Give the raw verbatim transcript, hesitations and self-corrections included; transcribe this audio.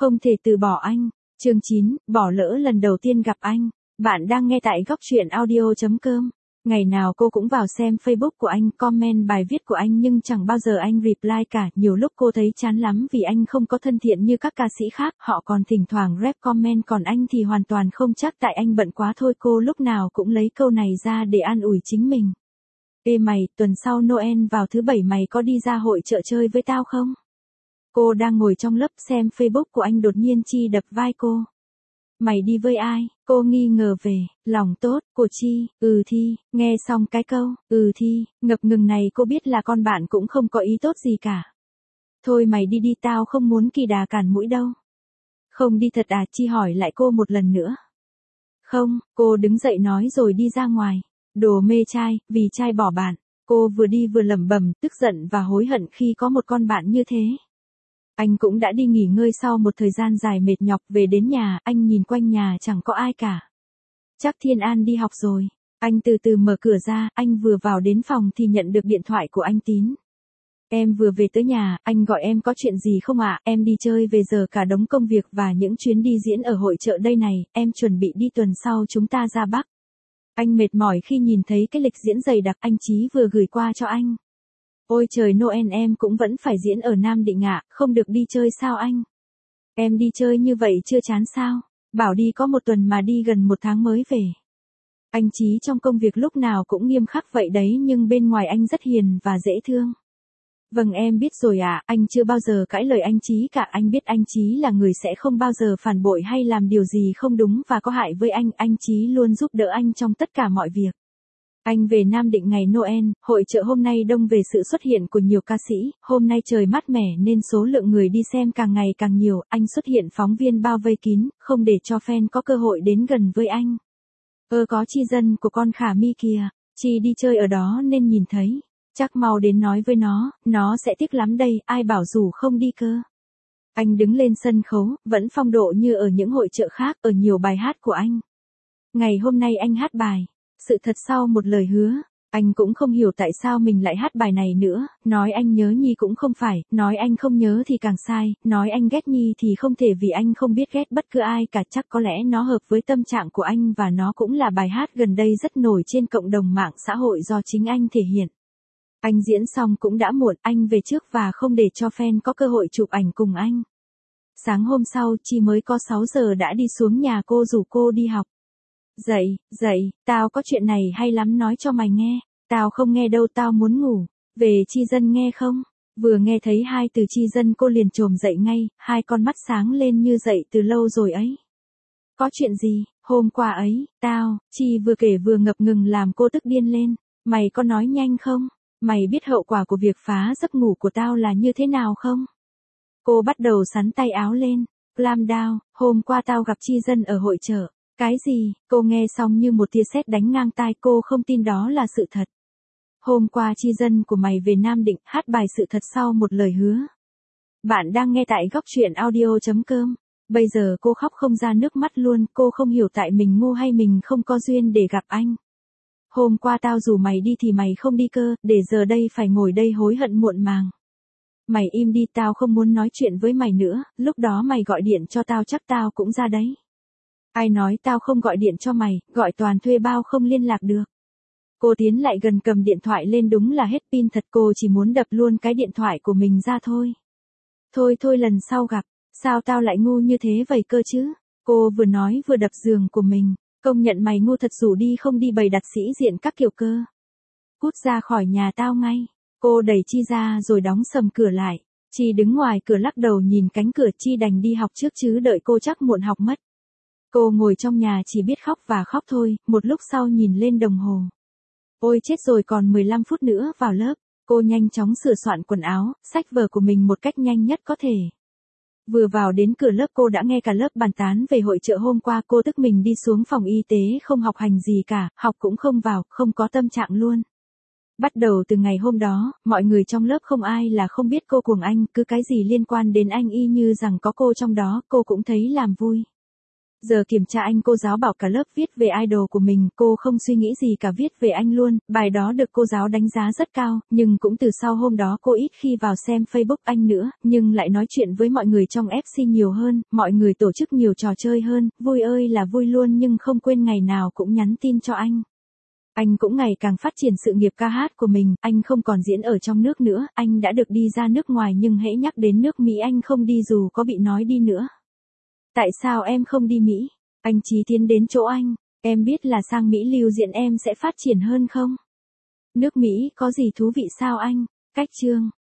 Không thể từ bỏ anh. Chương chín, bỏ lỡ lần đầu tiên gặp anh. Bạn đang nghe tại góc truyện audio chấm com. Ngày nào cô cũng vào xem Facebook của anh, comment bài viết của anh nhưng chẳng bao giờ anh reply cả. Nhiều lúc cô thấy chán lắm vì anh không có thân thiện như các ca sĩ khác, họ còn thỉnh thoảng rep comment còn anh thì hoàn toàn không chắc tại anh bận quá thôi. Cô lúc nào cũng lấy câu này ra để an ủi chính mình. Ê mày, tuần sau Noel vào thứ bảy mày có đi ra hội chợ chơi với tao không? Cô đang ngồi trong lớp xem Facebook của anh đột nhiên Chi đập vai cô. Mày đi với ai? Cô nghi ngờ về, lòng tốt, của Chi, ừ Thi, nghe xong cái câu, ừ Thi, ngập ngừng này cô biết là con bạn cũng không có ý tốt gì cả. Thôi mày đi đi tao không muốn kỳ đà cản mũi đâu. Không đi thật à? Chi hỏi lại cô một lần nữa. Không, cô đứng dậy nói rồi đi ra ngoài. Đồ mê trai, vì trai bỏ bạn. Cô vừa đi vừa lẩm bẩm, tức giận và hối hận khi có một con bạn như thế. Anh cũng đã đi nghỉ ngơi sau một thời gian dài mệt nhọc, về đến nhà, anh nhìn quanh nhà chẳng có ai cả. Chắc Thiên An đi học rồi. Anh từ từ mở cửa ra, anh vừa vào đến phòng thì nhận được điện thoại của anh Tín. Em vừa về tới nhà, anh gọi em có chuyện gì không ạ? Em đi chơi về giờ cả đống công việc và những chuyến đi diễn ở hội chợ đây này, em chuẩn bị đi tuần sau chúng ta ra Bắc. Anh mệt mỏi khi nhìn thấy cái lịch diễn dày đặc anh Chí vừa gửi qua cho anh. Ôi trời, Noel em cũng vẫn phải diễn ở Nam Định ạ, không được đi chơi sao anh? Em đi chơi như vậy chưa chán sao? Bảo đi có một tuần mà đi gần một tháng mới về. Anh Chí trong công việc lúc nào cũng nghiêm khắc vậy đấy nhưng bên ngoài anh rất hiền và dễ thương. Vâng em biết rồi ạ, à, anh chưa bao giờ cãi lời anh Chí cả, anh biết anh Chí là người sẽ không bao giờ phản bội hay làm điều gì không đúng và có hại với anh, anh Chí luôn giúp đỡ anh trong tất cả mọi việc. Anh về Nam Định ngày Noel, hội chợ hôm nay đông về sự xuất hiện của nhiều ca sĩ, hôm nay trời mát mẻ nên số lượng người đi xem càng ngày càng nhiều, anh xuất hiện phóng viên bao vây kín, không để cho fan có cơ hội đến gần với anh. Ơ có Chi Dân của con Khả Mi kìa, Chi đi chơi ở đó nên nhìn thấy. Chắc mau đến nói với nó, nó sẽ tiếc lắm đây, ai bảo rủ không đi cơ. Anh đứng lên sân khấu, vẫn phong độ như ở những hội chợ khác, ở nhiều bài hát của anh. Ngày hôm nay anh hát bài Sự Thật sau một lời hứa. Anh cũng không hiểu tại sao mình lại hát bài này nữa, nói anh nhớ Nhi cũng không phải, nói anh không nhớ thì càng sai, nói anh ghét Nhi thì không thể vì anh không biết ghét bất cứ ai cả, chắc có lẽ nó hợp với tâm trạng của anh và nó cũng là bài hát gần đây rất nổi trên cộng đồng mạng xã hội do chính anh thể hiện. Anh diễn xong cũng đã muộn, anh về trước và không để cho fan có cơ hội chụp ảnh cùng anh. Sáng hôm sau, Chi mới có sáu giờ đã đi xuống nhà cô rủ cô đi học. Dậy, dậy, tao có chuyện này hay lắm nói cho mày nghe. Tao không nghe đâu, tao muốn ngủ. Về Chi Dân nghe không? Vừa nghe thấy hai từ Chi Dân cô liền chồm dậy ngay, hai con mắt sáng lên như dậy từ lâu rồi ấy. Có chuyện gì? Hôm qua ấy, tao, Chi vừa kể vừa ngập ngừng làm cô tức điên lên. Mày có nói nhanh không? Mày biết hậu quả của việc phá giấc ngủ của tao là như thế nào không? Cô bắt đầu xắn tay áo lên. Calm down, hôm qua tao gặp Chi Dân ở hội chợ. Cái gì? Cô nghe xong như một tia sét đánh ngang tai, cô không tin đó là sự thật. Hôm qua Chi Dân của mày về Nam Định hát bài Sự Thật sau một lời hứa. Bạn đang nghe tại góc truyện audio chấm com. Bây giờ cô khóc không ra nước mắt luôn, cô không hiểu tại mình ngu hay mình không có duyên để gặp anh. Hôm qua tao rủ mày đi thì mày không đi cơ, để giờ đây phải ngồi đây hối hận muộn màng. Mày im đi, tao không muốn nói chuyện với mày nữa, lúc đó mày gọi điện cho tao chắc tao cũng ra đấy. Ai nói tao không gọi điện cho mày, gọi toàn thuê bao không liên lạc được. Cô tiến lại gần cầm điện thoại lên, đúng là hết pin thật, cô chỉ muốn đập luôn cái điện thoại của mình ra thôi. Thôi thôi lần sau gặp, sao tao lại ngu như thế vậy cơ chứ? Cô vừa nói vừa đập giường của mình, công nhận mày ngu thật, rủ đi không đi bày đặt sĩ diện các kiểu cơ. Cút ra khỏi nhà tao ngay. Cô đẩy Chi ra rồi đóng sầm cửa lại. Chi đứng ngoài cửa lắc đầu nhìn cánh cửa. Chi đành đi học trước chứ đợi cô chắc muộn học mất. Cô ngồi trong nhà chỉ biết khóc và khóc thôi, một lúc sau nhìn lên đồng hồ. Ôi chết rồi, còn mười lăm phút nữa vào lớp. Cô nhanh chóng sửa soạn quần áo, xách vở của mình một cách nhanh nhất có thể. Vừa vào đến cửa lớp cô đã nghe cả lớp bàn tán về hội chợ hôm qua, cô tức mình đi xuống phòng y tế không học hành gì cả, học cũng không vào, không có tâm trạng luôn. Bắt đầu từ ngày hôm đó, mọi người trong lớp không ai là không biết cô cuồng anh, cứ cái gì liên quan đến anh y như rằng có cô trong đó, cô cũng thấy làm vui. Giờ kiểm tra anh cô giáo bảo cả lớp viết về idol của mình, cô không suy nghĩ gì cả viết về anh luôn, bài đó được cô giáo đánh giá rất cao, nhưng cũng từ sau hôm đó cô ít khi vào xem Facebook anh nữa, nhưng lại nói chuyện với mọi người trong ép xê nhiều hơn, mọi người tổ chức nhiều trò chơi hơn, vui ơi là vui luôn nhưng không quên ngày nào cũng nhắn tin cho anh. Anh cũng ngày càng phát triển sự nghiệp ca hát của mình, anh không còn diễn ở trong nước nữa, anh đã được đi ra nước ngoài nhưng hễ nhắc đến nước Mỹ anh không đi dù có bị nói đi nữa. Tại sao em không đi Mỹ? Anh Chí tiến đến chỗ anh, em biết là sang Mỹ lưu diễn em sẽ phát triển hơn không? Nước Mỹ có gì thú vị sao anh? Cách chương